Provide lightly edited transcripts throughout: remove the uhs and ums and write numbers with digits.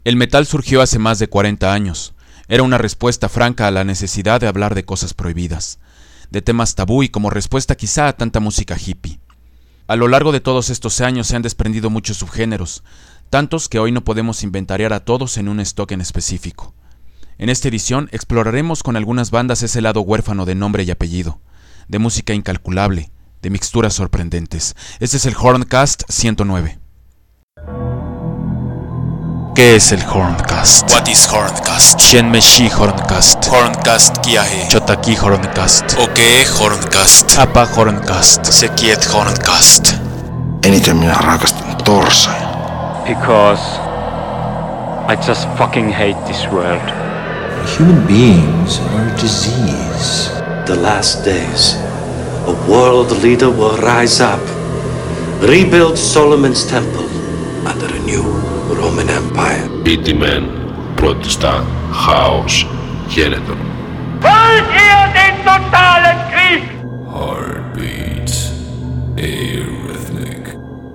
El metal surgió hace más de 40 años. Era una respuesta franca a la necesidad de hablar de cosas prohibidas, de temas tabú y como respuesta quizá a tanta música hippie. A lo largo de todos estos años se han desprendido muchos subgéneros, tantos que hoy no podemos inventariar a todos en un stock en específico. En esta edición exploraremos con algunas bandas ese lado huérfano de nombre y apellido, de música incalculable, de mixturas sorprendentes. Este es el Horncast 109. ¿Qué es el Horncast? What is Horncast? Shenmeshi Horncast. Horncast Kiahe. Chotaki Horncast. Oke Horncast. Apa Horncast. Sekiet Horncast. Eniten minä rakastan torsoja. Because I just fucking hate this world. Human beings are a disease. The last days, a world leader will rise up, rebuild Solomon's temple under a new Roman Empire. Pitimen protestar Haus Genetor. Wollt ihr den totalen Krieg? Heartbeats Arrhythmic.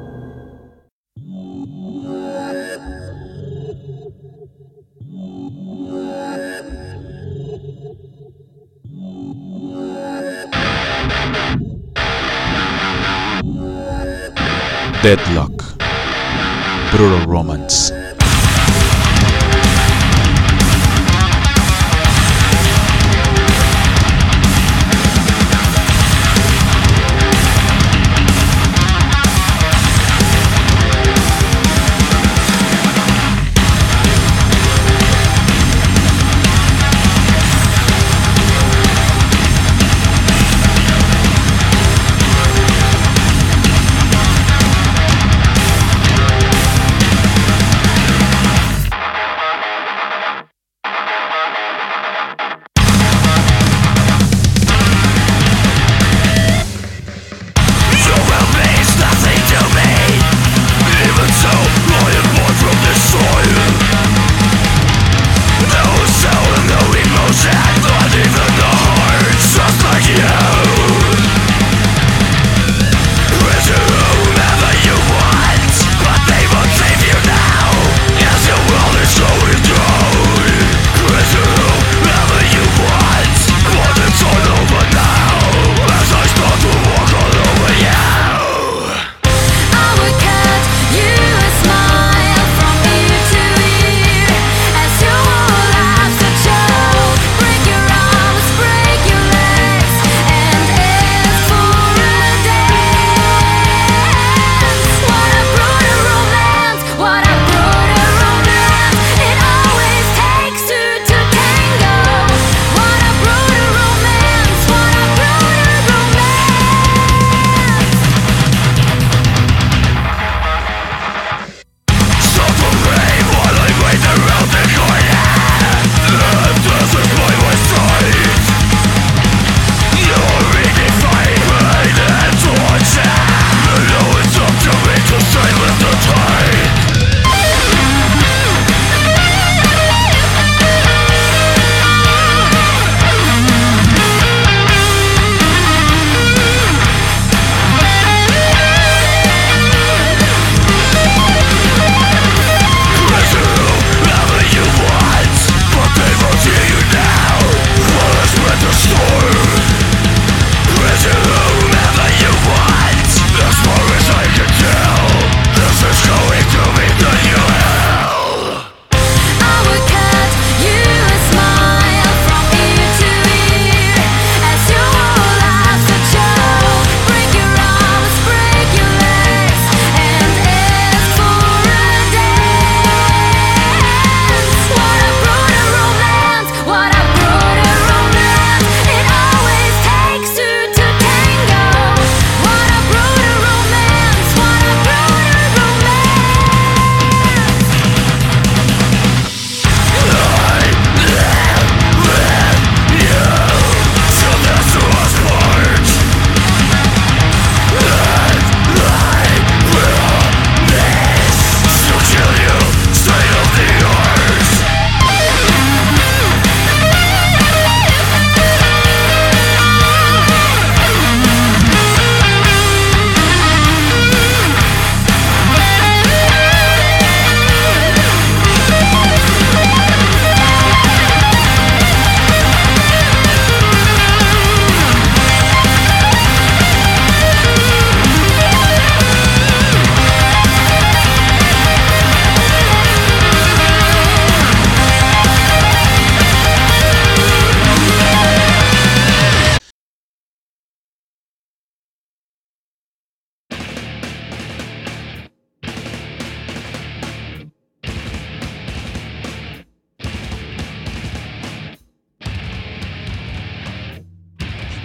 Deadlock. Brutal Romance.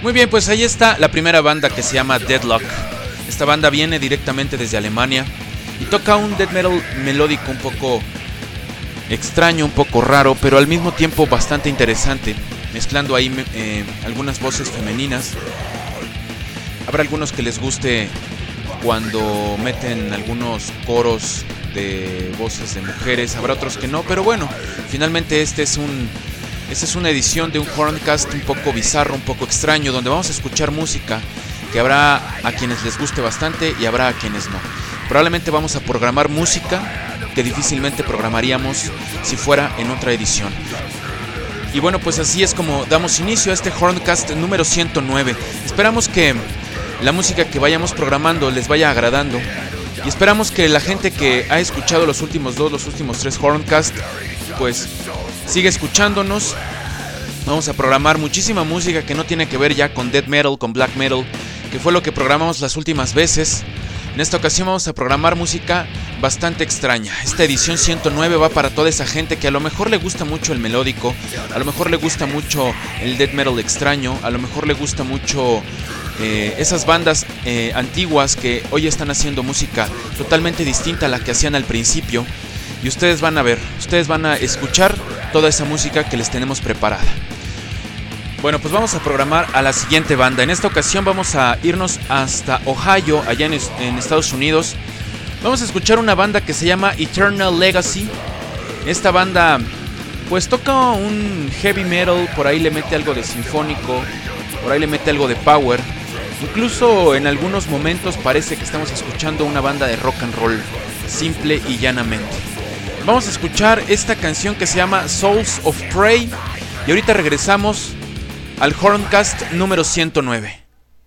Muy bien, pues ahí está la primera banda, que se llama Deadlock. Esta banda viene directamente desde Alemania y toca un death metal melódico un poco extraño, un poco raro, pero al mismo tiempo bastante interesante, mezclando ahí algunas voces femeninas. Habrá algunos que les guste cuando meten algunos coros de voces de mujeres, habrá otros que no, pero bueno, finalmente esta es una edición de un Horncast un poco bizarro, un poco extraño, donde vamos a escuchar música que habrá a quienes les guste bastante y habrá a quienes no. Probablemente vamos a programar música que difícilmente programaríamos si fuera en otra edición. Y bueno, pues así es como damos inicio a este Horncast número 109. Esperamos que la música que vayamos programando les vaya agradando. Y esperamos que la gente que ha escuchado los últimos 3 Horncast, pues siga escuchándonos. Vamos a programar muchísima música que no tiene que ver ya con death metal, con black metal, que fue lo que programamos las últimas veces. En esta ocasión vamos a programar música bastante extraña. Esta edición 109 va para toda esa gente que a lo mejor le gusta mucho el melódico, a lo mejor le gusta mucho el death metal extraño, a lo mejor le gusta mucho esas bandas antiguas que hoy están haciendo música totalmente distinta a la que hacían al principio. Y ustedes van a ver, ustedes van a escuchar toda esa música que les tenemos preparada. Bueno, pues vamos a programar a la siguiente banda. En esta ocasión vamos a irnos hasta Ohio, allá en Estados Unidos. Vamos a escuchar una banda que se llama Eternal Legacy. Esta banda pues toca un heavy metal, por ahí le mete algo de sinfónico, por ahí le mete algo de power. Incluso en algunos momentos parece que estamos escuchando una banda de rock and roll, simple y llanamente. Vamos a escuchar esta canción que se llama Souls of Prey. Y ahorita regresamos al Horncast número 109.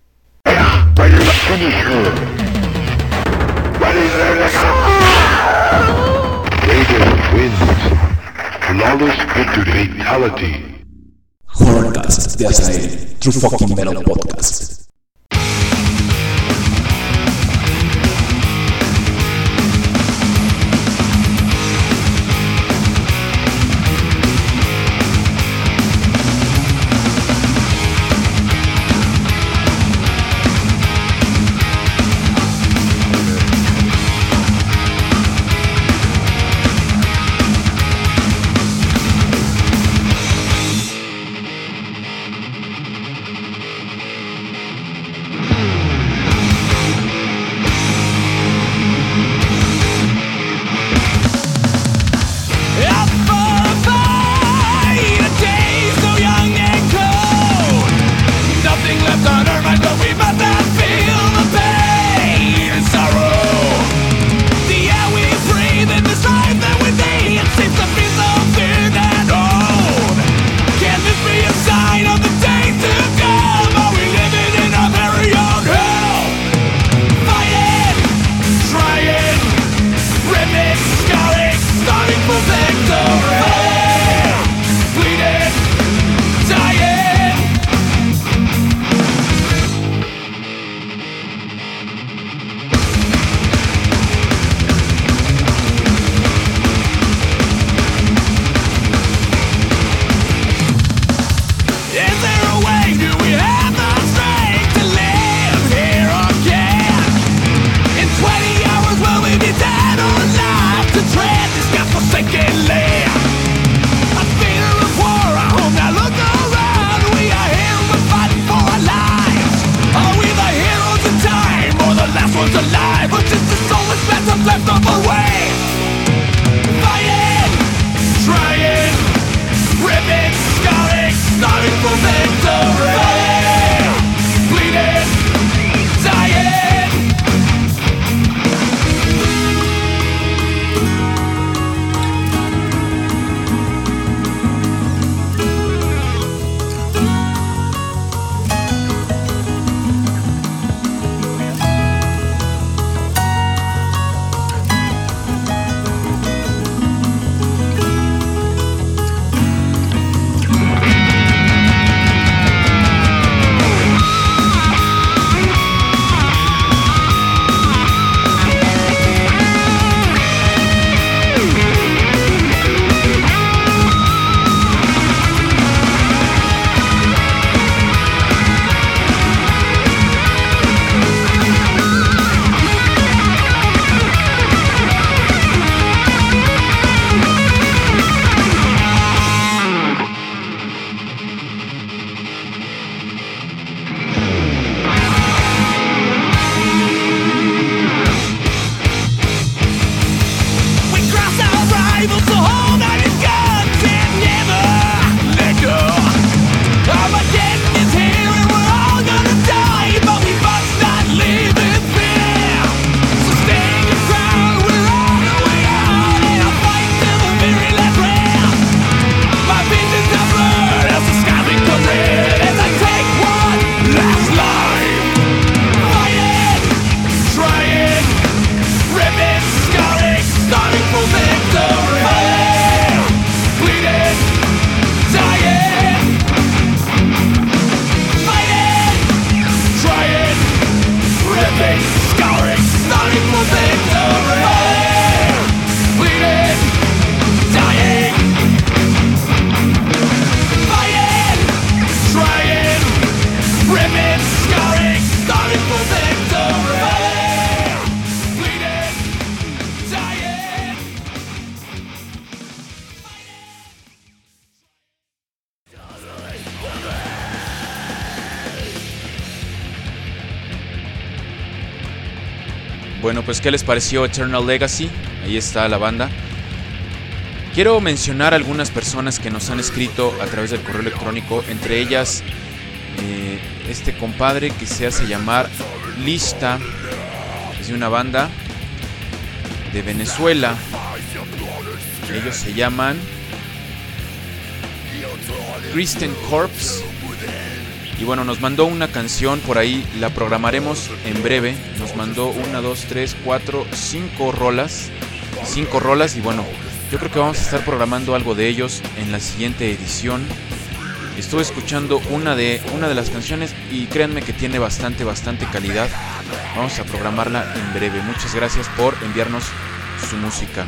Horncast de Azael, True Fucking Metal Podcast. Bueno, pues ¿qué les pareció Eternal Legacy? Ahí está la banda. Quiero mencionar algunas personas que nos han escrito a través del correo electrónico, entre ellas este compadre que se hace llamar Lista, es de una banda de Venezuela. Ellos se llaman Christian Corps. Y bueno, nos mandó una canción por ahí, la programaremos en breve. Nos mandó 1, 2, 3, 4, 5 rolas. 5 rolas y bueno, yo creo que vamos a estar programando algo de ellos en la siguiente edición. Estuve escuchando una de las canciones y créanme que tiene bastante calidad. Vamos a programarla en breve. Muchas gracias por enviarnos su música.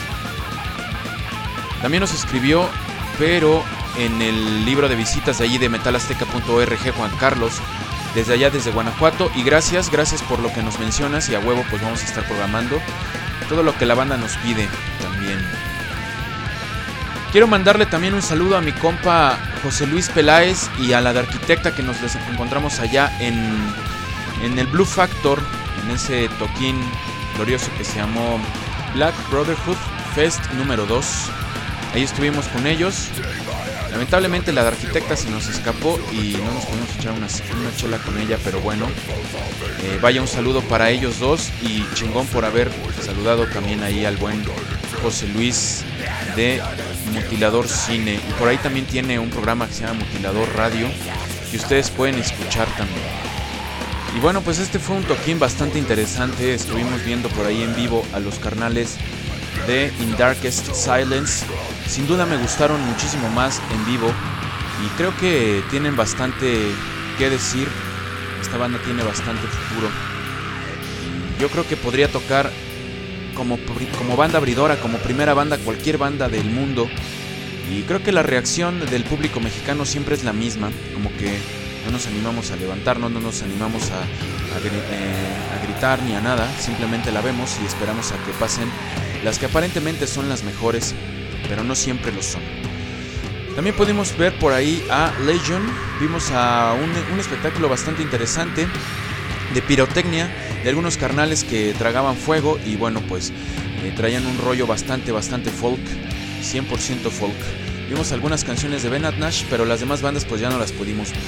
También nos escribió, pero en el libro de visitas de allí de metalazteca.org, Juan Carlos, desde allá, desde Guanajuato. Y gracias por lo que nos mencionas, y a huevo pues vamos a estar programando todo lo que la banda nos pide también. Quiero mandarle también un saludo a mi compa José Luis Peláez y a la de Arquitecta, que nos encontramos allá en el Blue Factor, en ese toquín glorioso que se llamó Black Brotherhood Fest número 2. Ahí estuvimos con ellos. Lamentablemente la de Arquitecta se nos escapó y no nos pudimos echar una chela con ella, pero bueno, vaya un saludo para ellos dos y chingón por haber saludado también ahí al buen José Luis de Mutilador Cine. Y por ahí también tiene un programa que se llama Mutilador Radio, que ustedes pueden escuchar también. Y bueno, pues este fue un toquín bastante interesante. Estuvimos viendo por ahí en vivo a los carnales de In Darkest Silence. Sin duda me gustaron muchísimo más en vivo y creo que tienen bastante que decir. Esta banda tiene bastante futuro. Yo creo que podría tocar como banda abridora, como primera banda, cualquier banda del mundo. Y creo que la reacción del público mexicano siempre es la misma, como que no nos animamos a levantarnos, no nos animamos a gritar ni a nada, simplemente la vemos y esperamos a que pasen las que aparentemente son las mejores, pero no siempre lo son. También pudimos ver por ahí a Legion. Vimos a un espectáculo bastante interesante de pirotecnia, de algunos carnales que tragaban fuego y bueno, pues traían un rollo bastante folk, 100% folk. Vimos algunas canciones de Ben Nash, pero las demás bandas pues ya no las pudimos ver.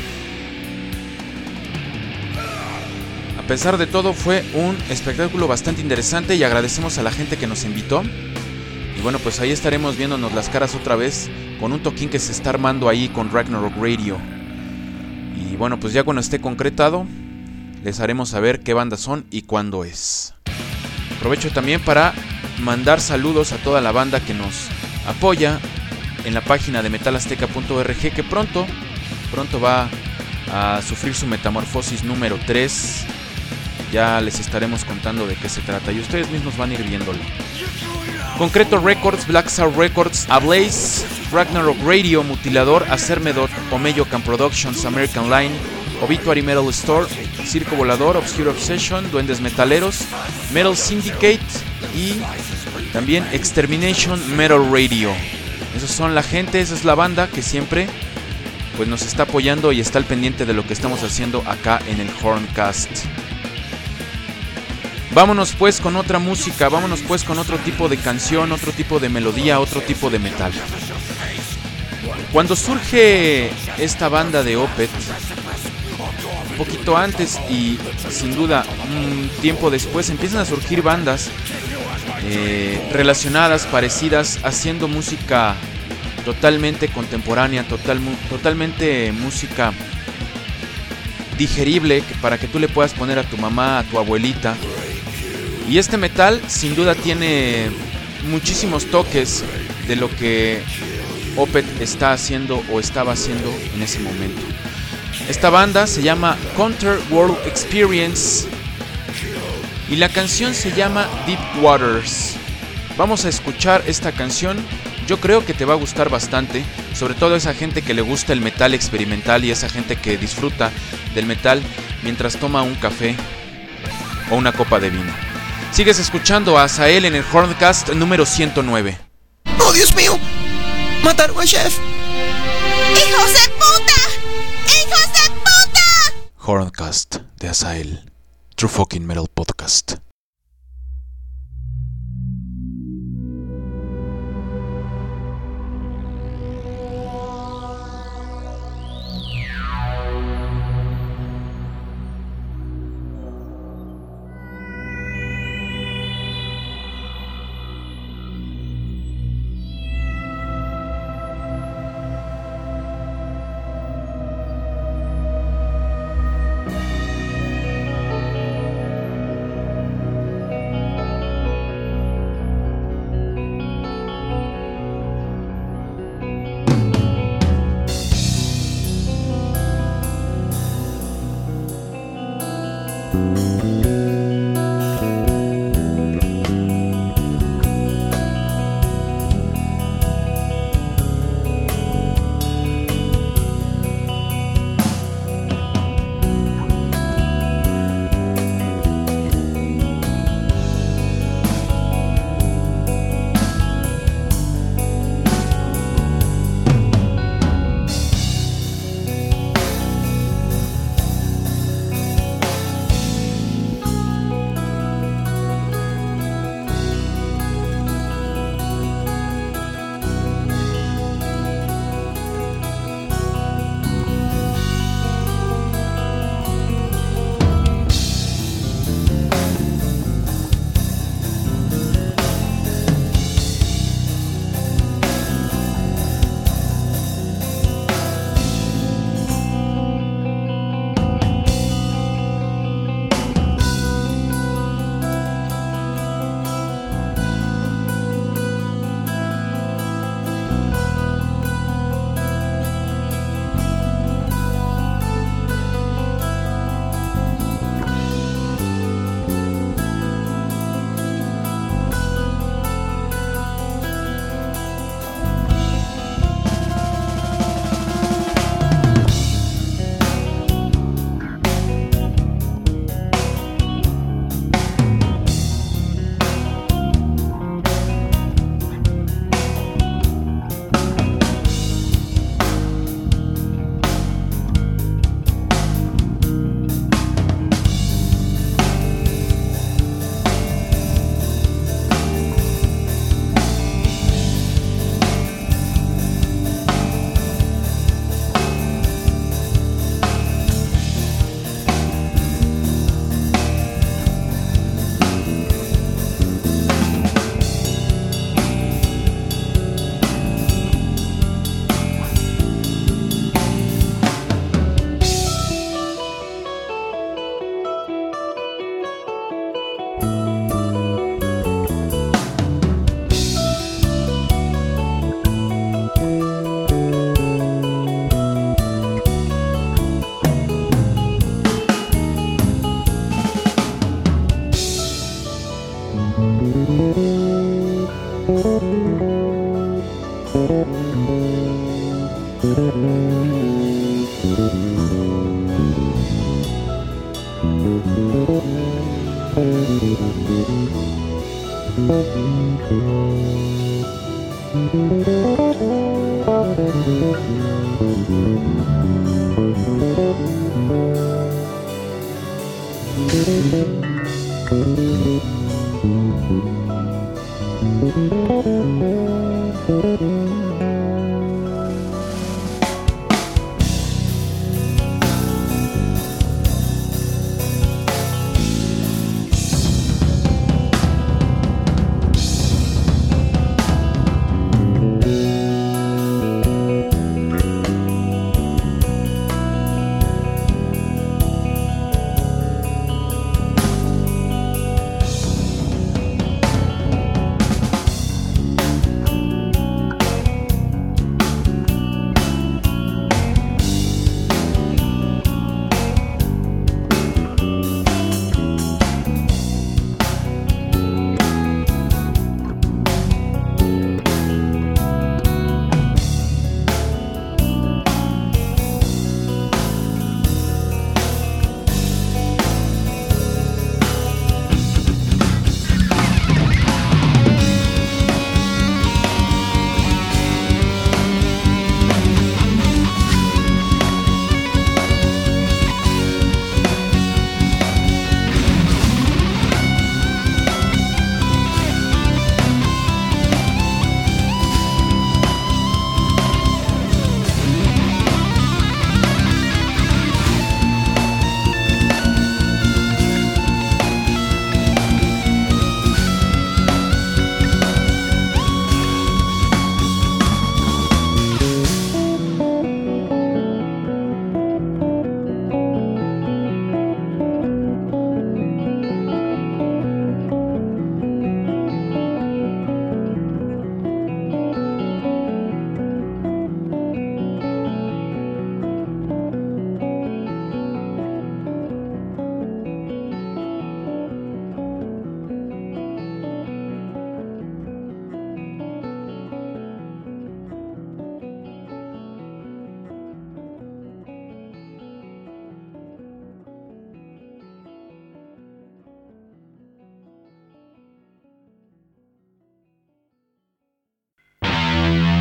A pesar de todo, fue un espectáculo bastante interesante y agradecemos a la gente que nos invitó. Y bueno, pues ahí estaremos viéndonos las caras otra vez con un toquín que se está armando ahí con Ragnarok Radio. Y bueno, pues ya cuando esté concretado, les haremos saber qué bandas son y cuándo es. Aprovecho también para mandar saludos a toda la banda que nos apoya en la página de metalazteca.org, que pronto va a sufrir su metamorfosis número 3. Ya les estaremos contando de qué se trata y ustedes mismos van a ir viéndolo. Concreto Records, Black Star Records, Ablaze, Ragnarok Radio, Mutilador, Acermedot, Omeyocan Productions, American Line, Obituary Metal Store, Circo Volador, Obscure Obsession, Duendes Metaleros, Metal Syndicate y también Extermination Metal Radio. Esos son la gente, esa es la banda que siempre pues nos está apoyando y está al pendiente de lo que estamos haciendo acá en el Horncast. Vámonos pues con otra música, vámonos pues con otro tipo de canción, otro tipo de melodía, otro tipo de metal. Cuando surge esta banda de Opeth, un poquito antes y sin duda un tiempo después, empiezan a surgir bandas relacionadas, parecidas, haciendo música totalmente contemporánea, totalmente música digerible para que tú le puedas poner a tu mamá, a tu abuelita. Y este metal sin duda tiene muchísimos toques de lo que Opeth está haciendo o estaba haciendo en ese momento. Esta banda se llama Counter World Experience y la canción se llama Deep Waters. Vamos a escuchar esta canción. Yo creo que te va a gustar bastante, sobre todo a esa gente que le gusta el metal experimental y esa gente que disfruta del metal mientras toma un café o una copa de vino. Sigues escuchando a Azael en el Horncast número 109. ¡Oh, Dios mío! ¡Mataron a Chef! ¡Hijos de puta! ¡Hijos de puta! Horncast de Azael, True Fucking Metal Podcast.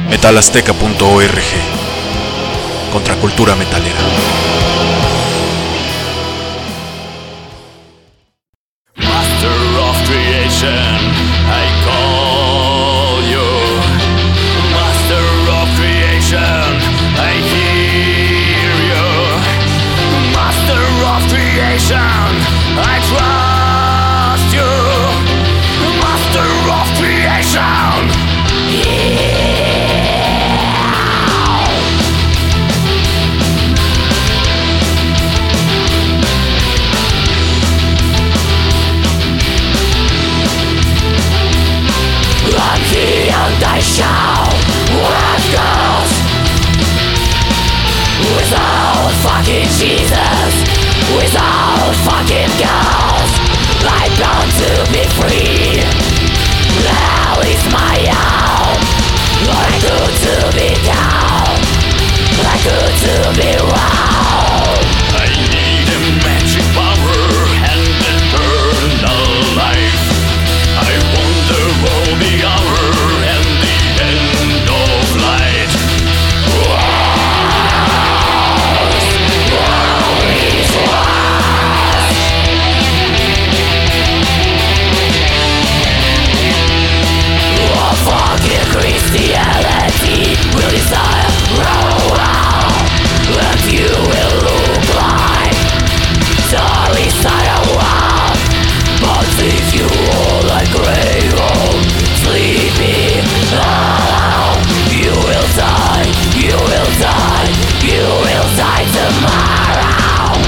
Metalazteca.org. Contracultura metalera. Master of creation, I call you. Master of creation, I hear you. Master of creation, I trust you. Master of creation, yeah. And I shall watch girls without fucking Jesus, without fucking girls. I'm bound to be free. Hell is my own. I good to be down. I good to be wrong. I need a magic power and eternal life. I wonder will be our and the end of light. Fucking Christianity will desire and you will look like sorry side of one. But if you all like grey old sleeping alone, you will die, you will die, you will die tomorrow.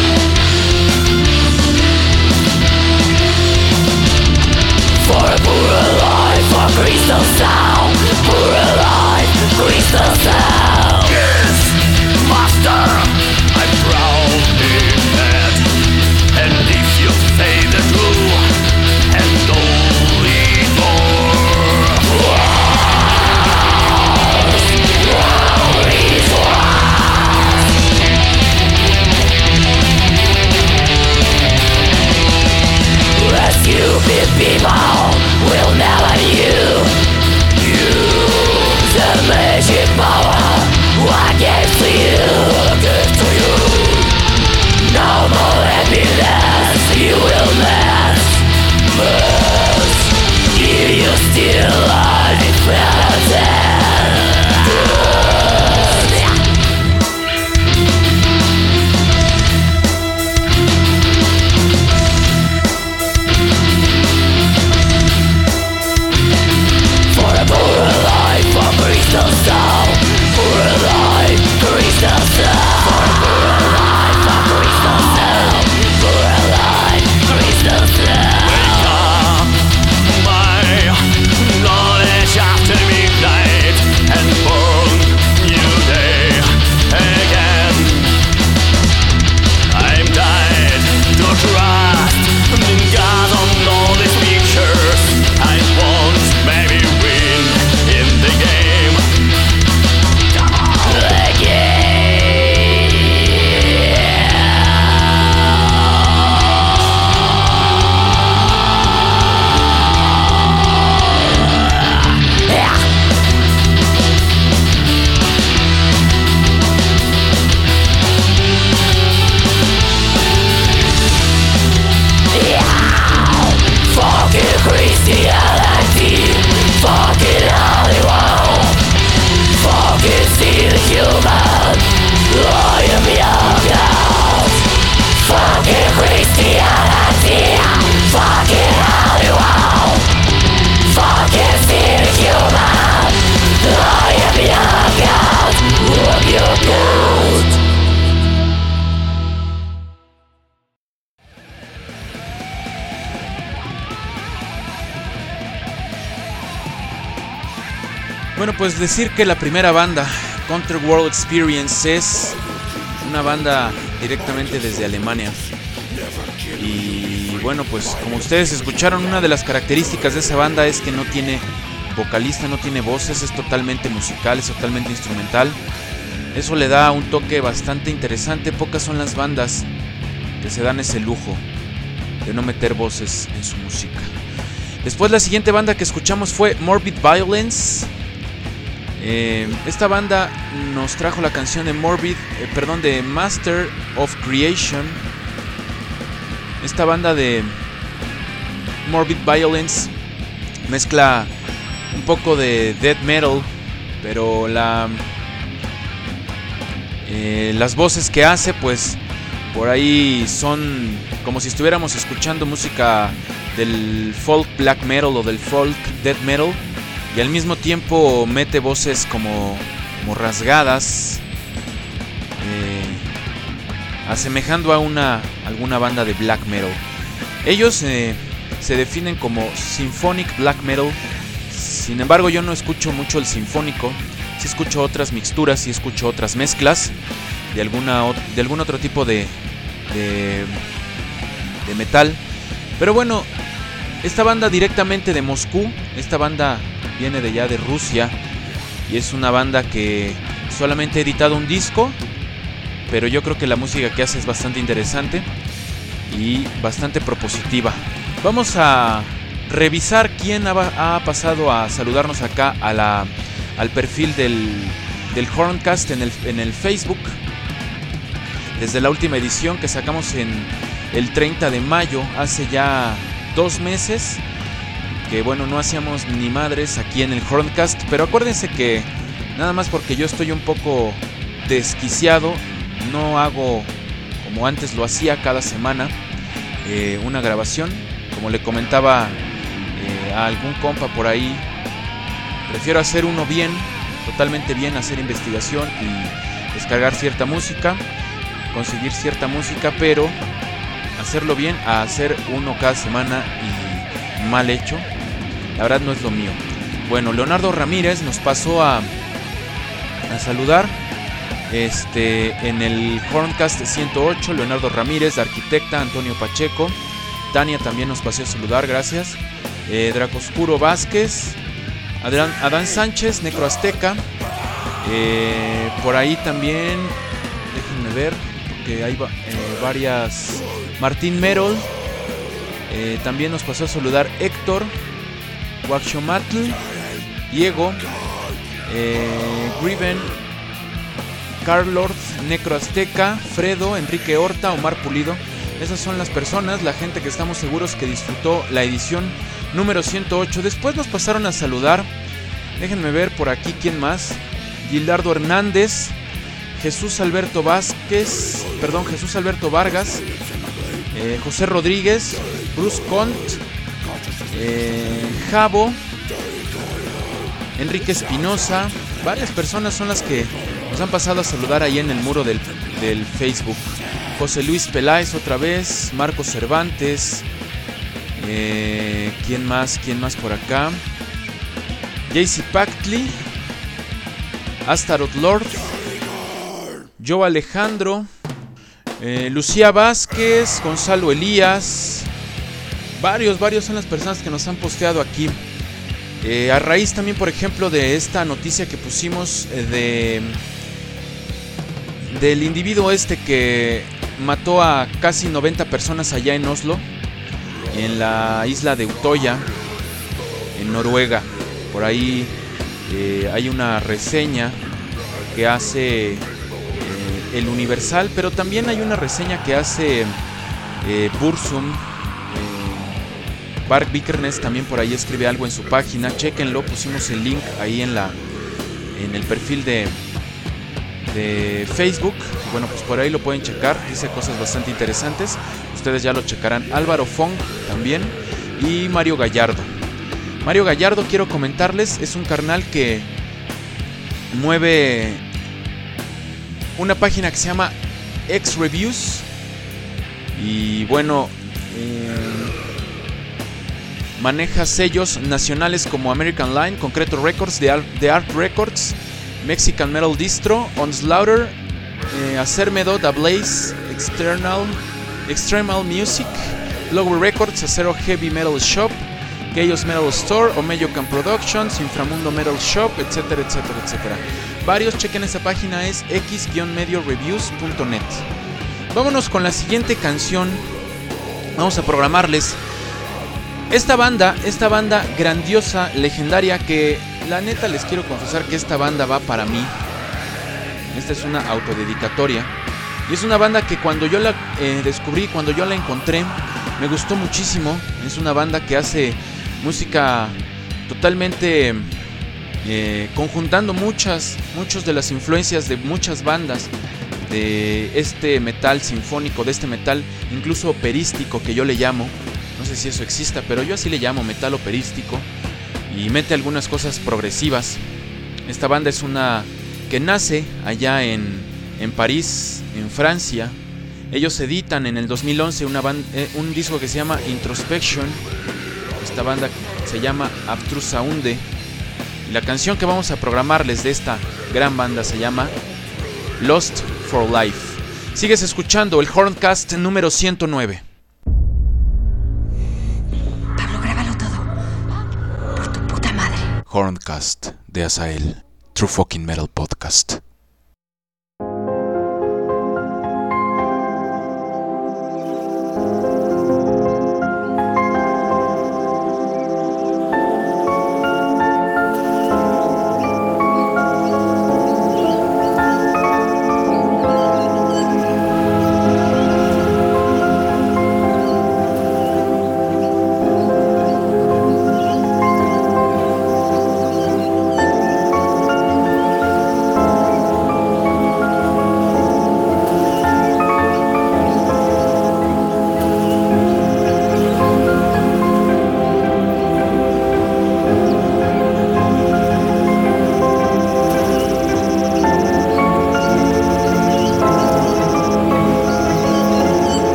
For a pure life, for crystal sound, pure life, crystal sound. Yes, master, I'm proudly dead. And if you say the truth and only stupid people will never use the magic power I gave to you. No more happiness, you will miss. If you still life crystal soul, for a life, crystal soul, for a life, crystal soul, for a life, crystal soul. Wake up, my knowledge after midnight, and born new day again. I'm died to trust in God on all these pictures. I won't maybe win in the game. Christianity, fucking Hollywood, fucking still human, I am young out. Fucking Christianity, fucking Hollywood, fucking still human, I am young out. Love your good. Bueno, pues decir que la primera banda, Counter World Experience, es una banda directamente desde Alemania. Y bueno, pues como ustedes escucharon, una de las características de esa banda es que no tiene vocalista, no tiene voces, es totalmente musical, es totalmente instrumental. Eso le da un toque bastante interesante. Pocas son las bandas que se dan ese lujo de no meter voces en su música. Después la siguiente banda que escuchamos fue Morbid Violence. Esta banda nos trajo la canción de de Master of Creation. Esta banda de Morbid Violence mezcla un poco de death metal, pero las voces que hace, pues por ahí son como si estuviéramos escuchando música del folk black metal o del folk death metal, y al mismo tiempo mete voces como rasgadas, asemejando a alguna banda de black metal. Ellos se definen como symphonic black metal. Sin embargo, yo no escucho mucho el sinfónico. Sí escucho otras mixturas, sí escucho otras mezclas de algún otro tipo de metal. Pero bueno, esta banda directamente de Moscú, esta banda viene de Rusia, y es una banda que solamente ha editado un disco, pero yo creo que la música que hace es bastante interesante y bastante propositiva. Vamos a revisar quién ha pasado a saludarnos acá al perfil del Horncast en el Facebook. Desde la última edición que sacamos en el 30 de mayo, hace ya 2 meses, que bueno, no hacíamos ni madres aquí en el Horncast. Pero acuérdense que nada más porque yo estoy un poco desquiciado, no hago como antes lo hacía cada semana una grabación. Como le comentaba a algún compa por ahí, prefiero hacer uno bien, totalmente bien, hacer investigación y descargar cierta música, conseguir cierta música, pero hacerlo bien a hacer uno cada semana y mal hecho. La verdad no es lo mío. Bueno, Leonardo Ramírez nos pasó a saludar en el Horncast 108. Leonardo Ramírez, Arquitecta, Antonio Pacheco, Tania también nos pasó a saludar, gracias. Dracoscuro Vázquez, Adán Sánchez, Necroazteca, por ahí también, déjenme ver, porque hay varias. Martín Merol, también nos pasó a saludar Héctor, Waxomatl, Diego, Griven, Carlord, Necroazteca, Fredo, Enrique Horta, Omar Pulido. Esas son las personas, la gente que estamos seguros que disfrutó la edición número 108. Después nos pasaron a saludar, déjenme ver por aquí quién más. Gildardo Hernández, Jesús Alberto Vargas, José Rodríguez, Bruce Cont, Javo, Enrique Espinosa. Varias personas son las que nos han pasado a saludar ahí en el muro del Facebook. José Luis Peláez otra vez, Marcos Cervantes, ¿quién más por acá? JC Pactli, Astaroth Lord, Joe Alejandro, Lucía Vázquez, Gonzalo Elías. Varios son las personas que nos han posteado aquí. A raíz también, por ejemplo, de esta noticia que pusimos del individuo que mató a casi 90 personas allá en Oslo, en la isla de Utoya, en Noruega. Por ahí hay una reseña que hace el Universal, pero también hay una reseña que hace Bursum. Bart Vikernes también por ahí escribe algo en su página, chéquenlo, pusimos el link ahí en el perfil de Facebook. Bueno, pues por ahí lo pueden checar, dice cosas bastante interesantes, ustedes ya lo checarán. Álvaro Fong también, y Mario Gallardo, quiero comentarles, es un carnal que mueve una página que se llama X Reviews, y bueno, maneja sellos nacionales como American Line, Concreto Records, The Art Records, Mexican Metal Distro, Onslaughter, Acermedo, The Blaze, Extremal Music, Lower Records, Acero Heavy Metal Shop, Chaos Metal Store, Omeyocan Productions, Inframundo Metal Shop, etcétera, etcétera, etcétera. Varios, chequen esa página, es x-medioreviews.net. Vámonos con la siguiente canción. Vamos a programarles esta banda grandiosa, legendaria, que la neta les quiero confesar que esta banda va para mí. Esta es una autodedicatoria. Y es una banda que cuando yo la descubrí, cuando yo la encontré, me gustó muchísimo. Es una banda que hace música totalmente conjuntando muchas de las influencias de muchas bandas de este metal sinfónico, de este metal incluso operístico que yo le llamo. No sé si eso exista, pero yo así le llamo, metal operístico. Y mete algunas cosas progresivas. Esta banda es una que nace allá en París, en Francia. Ellos editan en el 2011 un disco que se llama Introspection. Esta banda se llama Abstrusaunde. Y la canción que vamos a programarles de esta gran banda se llama Lost for Life. Sigues escuchando el Horncast número 109. Pablo, grábalo todo. Por tu puta madre. Horncast de Azael. True Fucking Metal Podcast.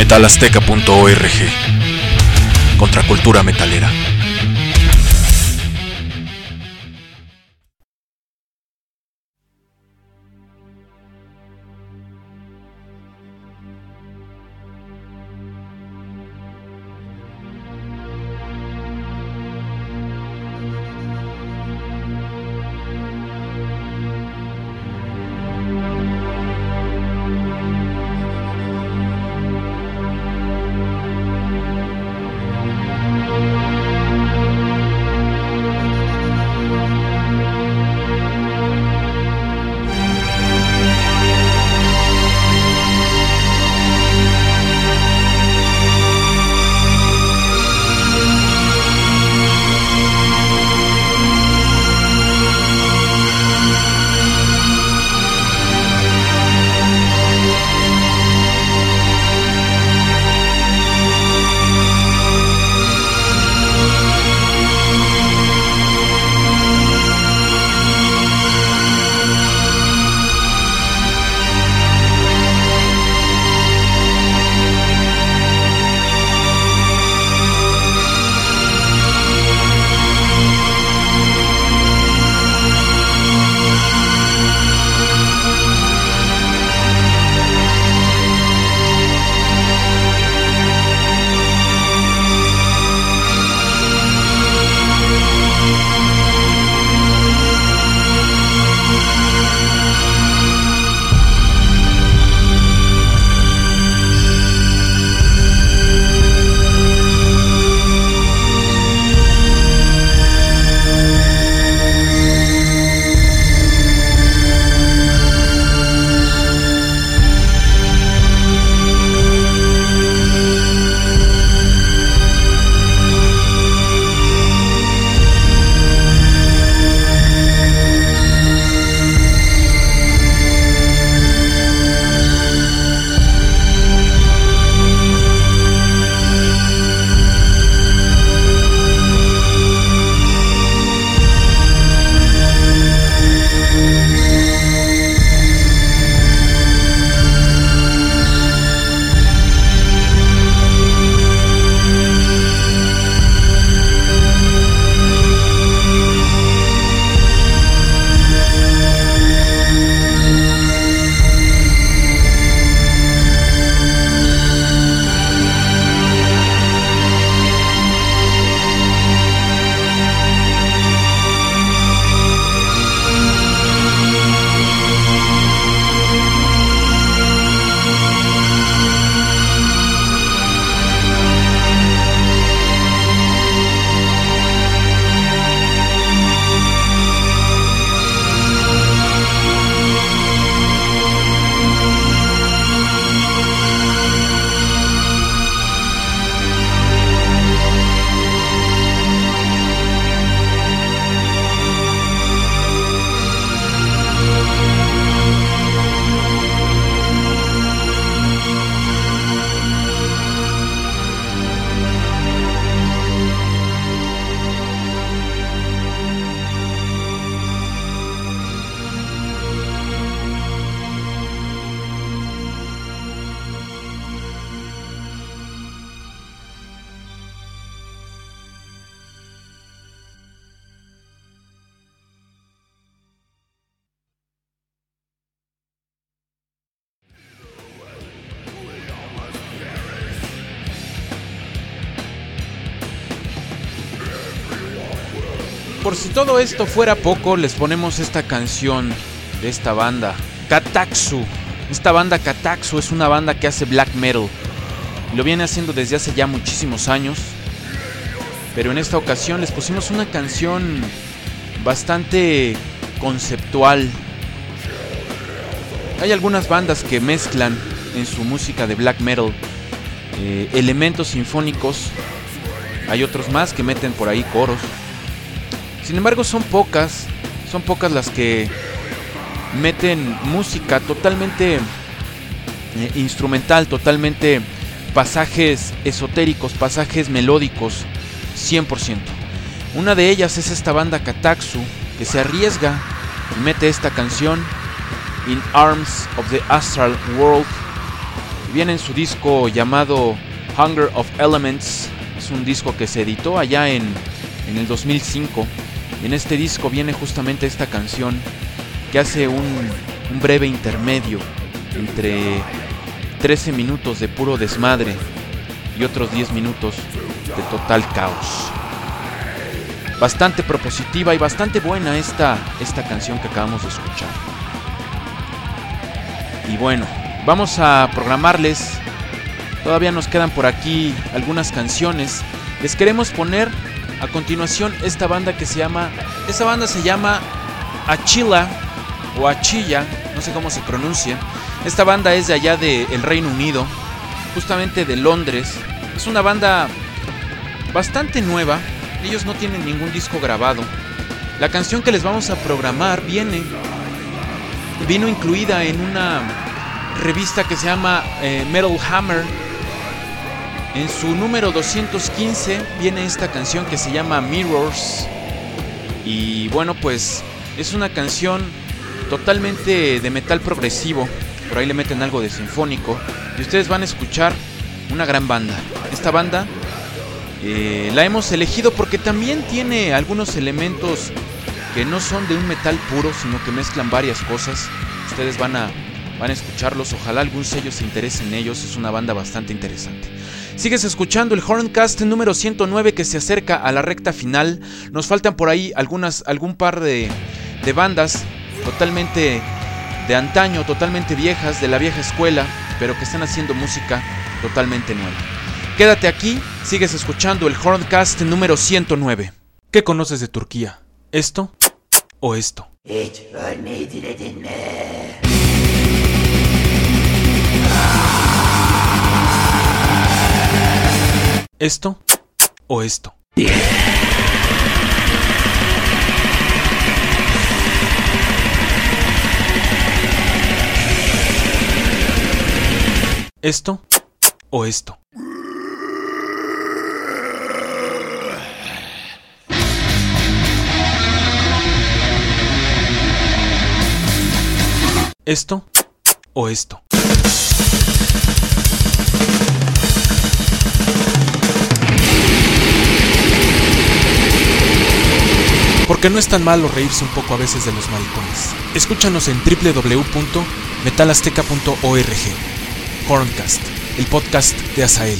Metalasteca.org. Contracultura metalera. Por si todo esto fuera poco, les ponemos esta canción de esta banda, Kataxu. Esta banda Kataxu es una banda que hace black metal. Lo viene haciendo desde hace ya muchísimos años. Pero en esta ocasión les pusimos una canción bastante conceptual. Hay algunas bandas que mezclan en su música de black metal elementos sinfónicos. Hay otros más que meten por ahí coros. Sin embargo, son pocas las que meten música totalmente instrumental, totalmente pasajes esotéricos, pasajes melódicos, 100%. Una de ellas es esta banda Kataxu, que se arriesga y mete esta canción, In Arms of the Astral World. Viene en su disco llamado Hunger of Elements. Es un disco que se editó allá en el 2005. Y en este disco viene justamente esta canción que hace un breve intermedio entre 13 minutos de puro desmadre y otros 10 minutos de total caos. Bastante propositiva y bastante buena esta canción que acabamos de escuchar. Y bueno, vamos a programarles. Todavía nos quedan por aquí algunas canciones. Les queremos poner a continuación esta banda que se llama Achilla o Achilla, no sé cómo se pronuncia. Esta banda es de allá del Reino Unido, justamente de Londres. Es una banda bastante nueva. Ellos no tienen ningún disco grabado. La canción que les vamos a programar vino incluida en una revista que se llama Metal Hammer. En su número 215 viene esta canción que se llama Mirrors. Y bueno, pues es una canción totalmente de metal progresivo. Por ahí le meten algo de sinfónico. Y ustedes van a escuchar una gran banda. Esta banda la hemos elegido porque también tiene algunos elementos que no son de un metal puro, sino que mezclan varias cosas. Ustedes van a escucharlos. Ojalá algún sello se interese en ellos. Es una banda bastante interesante. Sigues escuchando el Horncast número 109 que se acerca a la recta final. Nos faltan por ahí algún par de bandas totalmente de antaño, totalmente viejas, de la vieja escuela, pero que están haciendo música totalmente nueva. Quédate aquí, sigues escuchando el Horncast número 109. ¿Qué conoces de Turquía? ¿Esto o esto? ¿Esto o esto? ¿Esto o esto? ¿Esto o esto? Porque no es tan malo reírse un poco a veces de los maricones. Escúchanos en www.metalazteca.org. Horncast, el podcast de Asael.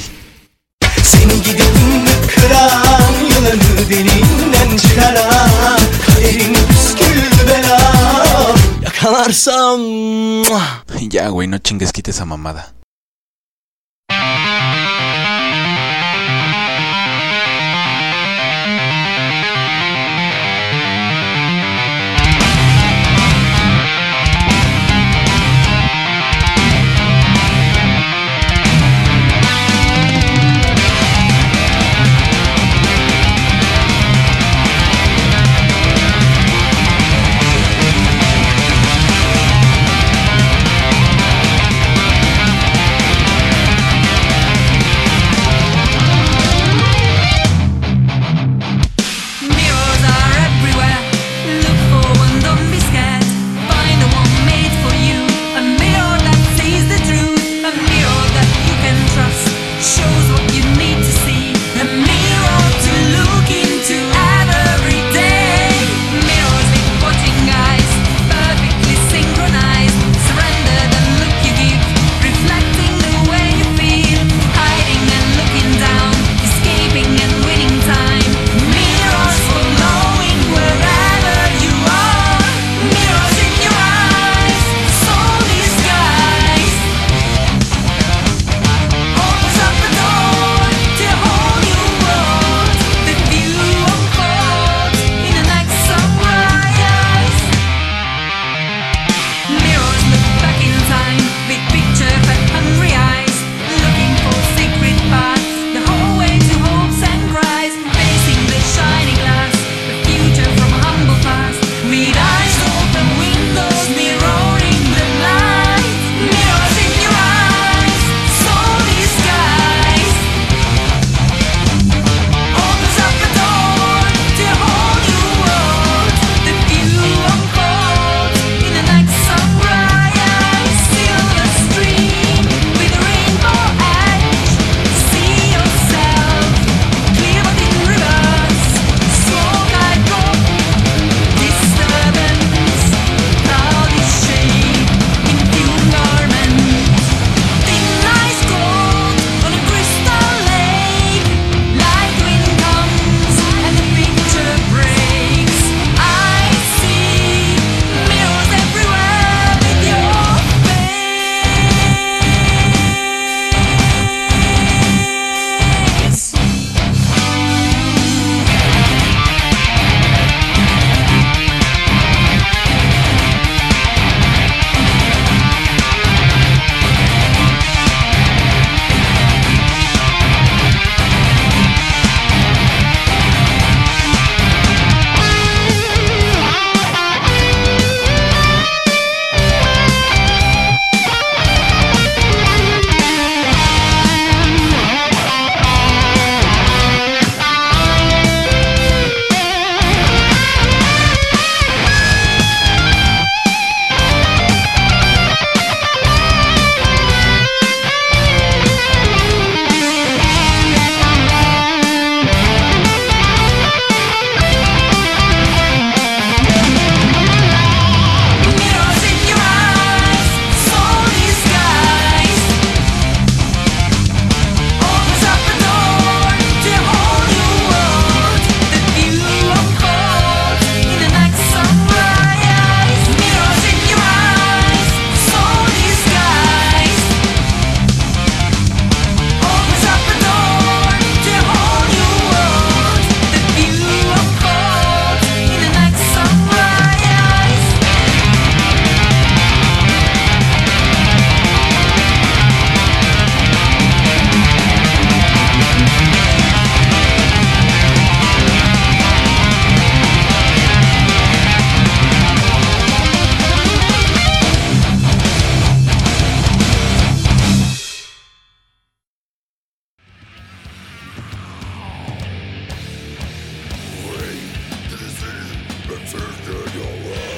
Ya, güey, no chingues, quita esa mamada.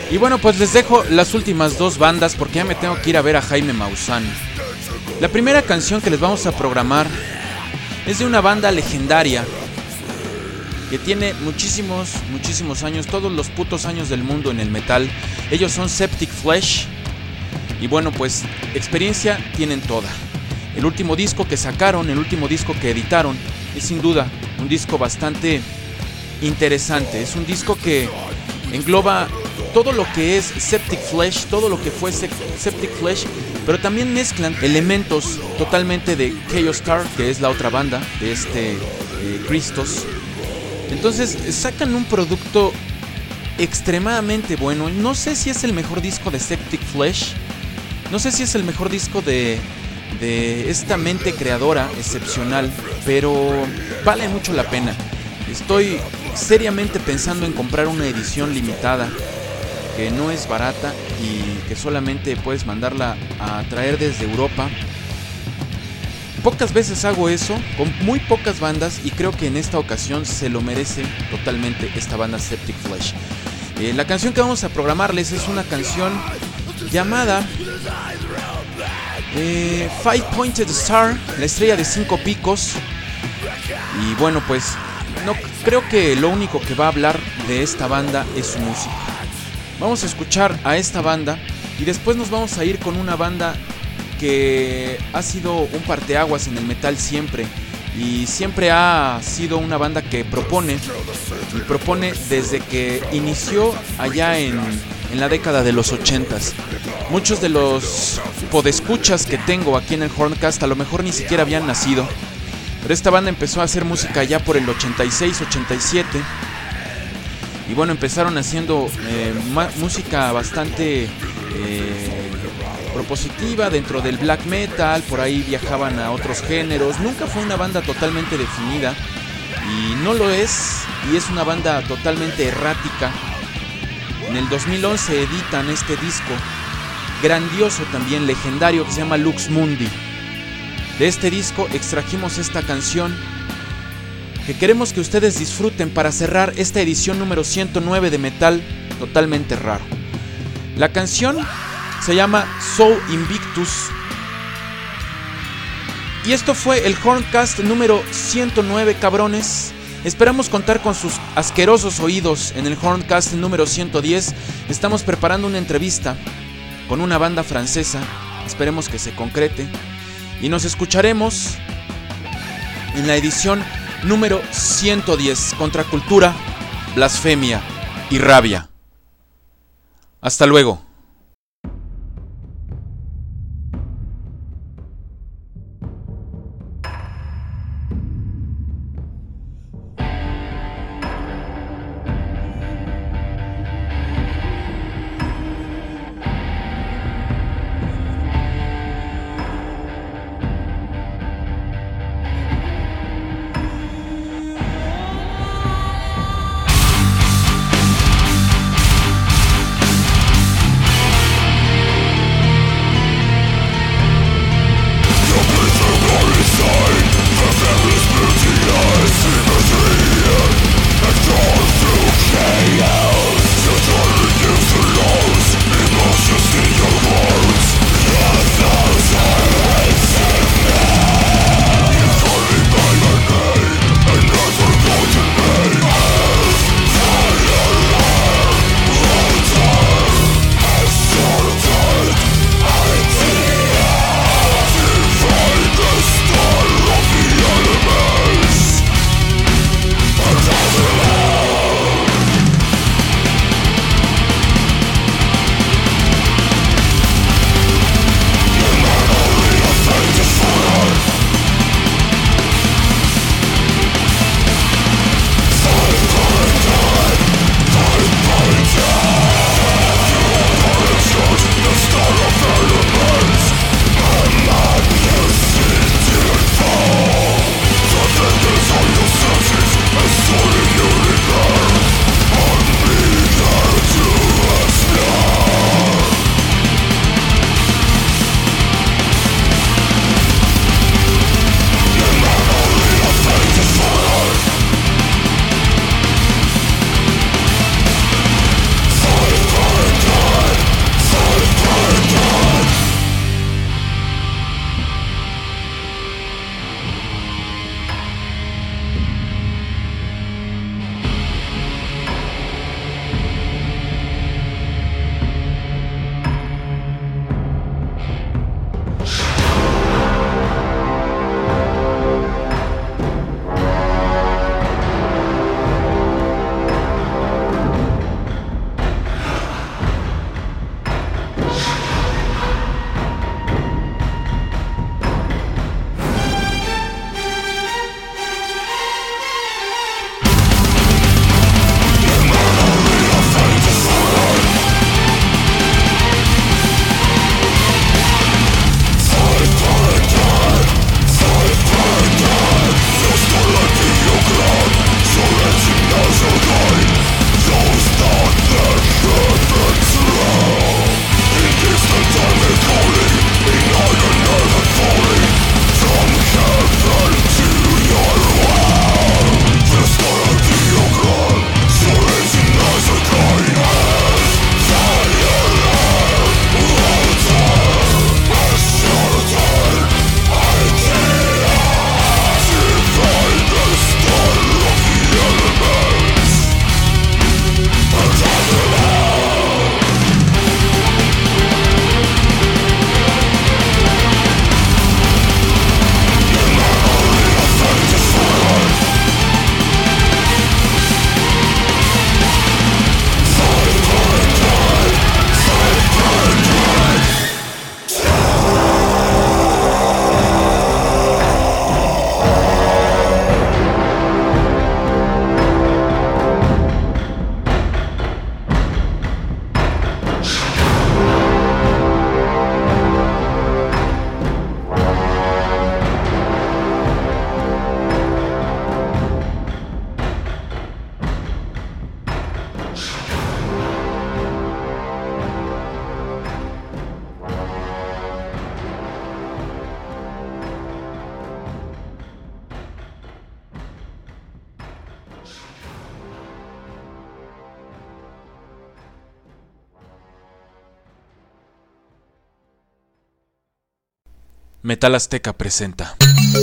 Y bueno, pues les dejo las últimas dos bandas porque ya me tengo que ir a ver a Jaime Maussan. La primera canción que les vamos a programar es de una banda legendaria que tiene muchísimos años, todos los putos años del mundo en el metal. Ellos son Septic Flesh. Y bueno, pues experiencia tienen toda. El último disco que sacaron, el último disco que editaron, es sin duda un disco bastante interesante. Es un disco que engloba todo lo que es Septic Flesh, todo lo que fue Septic Flesh, pero también mezclan elementos totalmente de Chaos Star, que es la otra banda de Christos. Entonces sacan un producto extremadamente bueno. No sé si es el mejor disco de Septic Flesh, no sé si es el mejor disco de esta mente creadora excepcional, pero vale mucho la pena. Estoy seriamente pensando en comprar una edición limitada que no es barata y que solamente puedes mandarla a traer desde Europa. Pocas veces hago eso, con muy pocas bandas, y creo que en esta ocasión se lo merece totalmente esta banda Septic Flesh. La canción que vamos a programarles es una canción llamada Five Pointed Star, la estrella de 5 picos. Y bueno, pues no creo que lo único que va a hablar de esta banda es su música. Vamos a escuchar a esta banda y después nos vamos a ir con una banda que ha sido un parteaguas en el metal siempre, y siempre ha sido una banda que propone desde que inició allá en la década de los 80s. Muchos de los podescuchas que tengo aquí en el Horncast a lo mejor ni siquiera habían nacido, pero esta banda empezó a hacer música ya por el 86, 87. Y bueno, empezaron haciendo música bastante propositiva dentro del black metal. Por ahí viajaban a otros géneros. Nunca fue una banda totalmente definida, y no lo es, y es una banda totalmente errática. En el 2011 editan este disco grandioso, también legendario, que se llama Lux Mundi. De este disco extrajimos esta canción que queremos que ustedes disfruten para cerrar esta edición número 109 de Metal Totalmente Raro. La canción se llama Soul Invictus. Y esto fue el Horncast número 109, cabrones. Esperamos contar con sus asquerosos oídos en el Horncast número 110. Estamos preparando una entrevista con una banda francesa. Esperemos que se concrete. Y nos escucharemos en la edición número 110, Contracultura, Blasfemia y Rabia. Hasta luego. Metal Azteca presenta.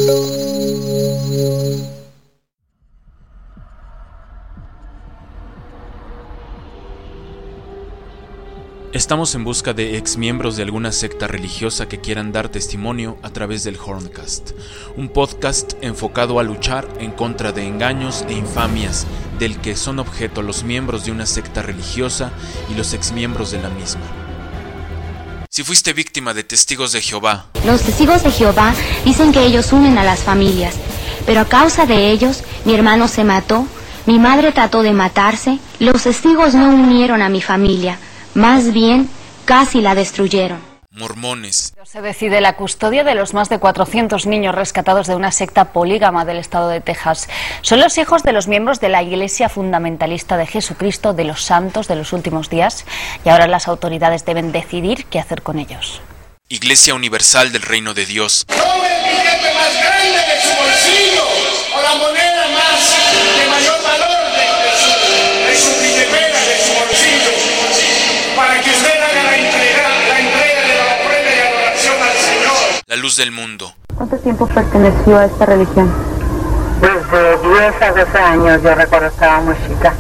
Estamos en busca de exmiembros de alguna secta religiosa que quieran dar testimonio a través del Horncast, un podcast enfocado a luchar en contra de engaños e infamias del que son objeto los miembros de una secta religiosa y los exmiembros de la misma. Si fuiste víctima de testigos de Jehová, los testigos de Jehová dicen que ellos unen a las familias, pero a causa de ellos mi hermano se mató, mi madre trató de matarse, los testigos no unieron a mi familia. Más bien, casi la destruyeron. Mormones. Se decide la custodia de los más de 400 niños rescatados de una secta polígama del estado de Texas. Son los hijos de los miembros de la Iglesia Fundamentalista de Jesucristo de los Santos de los Últimos Días y ahora las autoridades deben decidir qué hacer con ellos. Iglesia Universal del Reino de Dios. Tome el billete más grande de su bolsillo o la moneda más de mayor valor de su billetera, de su bolsillo, para que usted haga la entrega de la ofrenda y adoración al Señor. La luz del mundo. ¿Cuánto tiempo perteneció a esta religión? Desde 10 a 12 años, yo recuerdo estaba muy chica.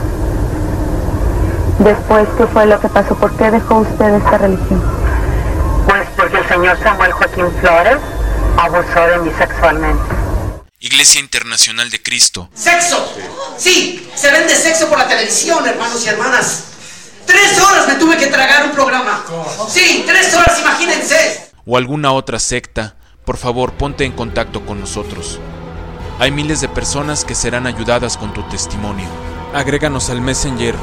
Después, ¿qué fue lo que pasó? ¿Por qué dejó usted esta religión? Pues porque el señor Samuel Joaquín Flores abusó de mí sexualmente. Iglesia Internacional de Cristo. ¡Sexo! Sí, se vende sexo por la televisión, hermanos y hermanas. 3 horas me tuve que tragar un programa. Sí, 3 horas, imagínense. O alguna otra secta, por favor ponte en contacto con nosotros. Hay miles de personas que serán ayudadas con tu testimonio. Agréganos al Messenger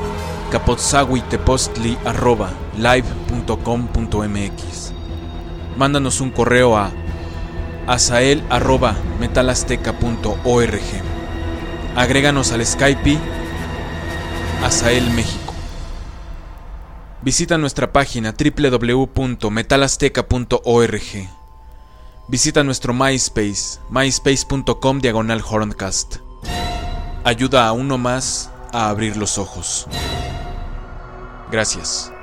capotsaguitepostli@live.com.mx. Mándanos un correo a asael@metalazteca.org. Agréganos al Skype Asael México. Visita nuestra página www.metalazteca.org. Visita nuestro MySpace, myspace.com/Horncast. Ayuda a uno más a abrir los ojos. Gracias.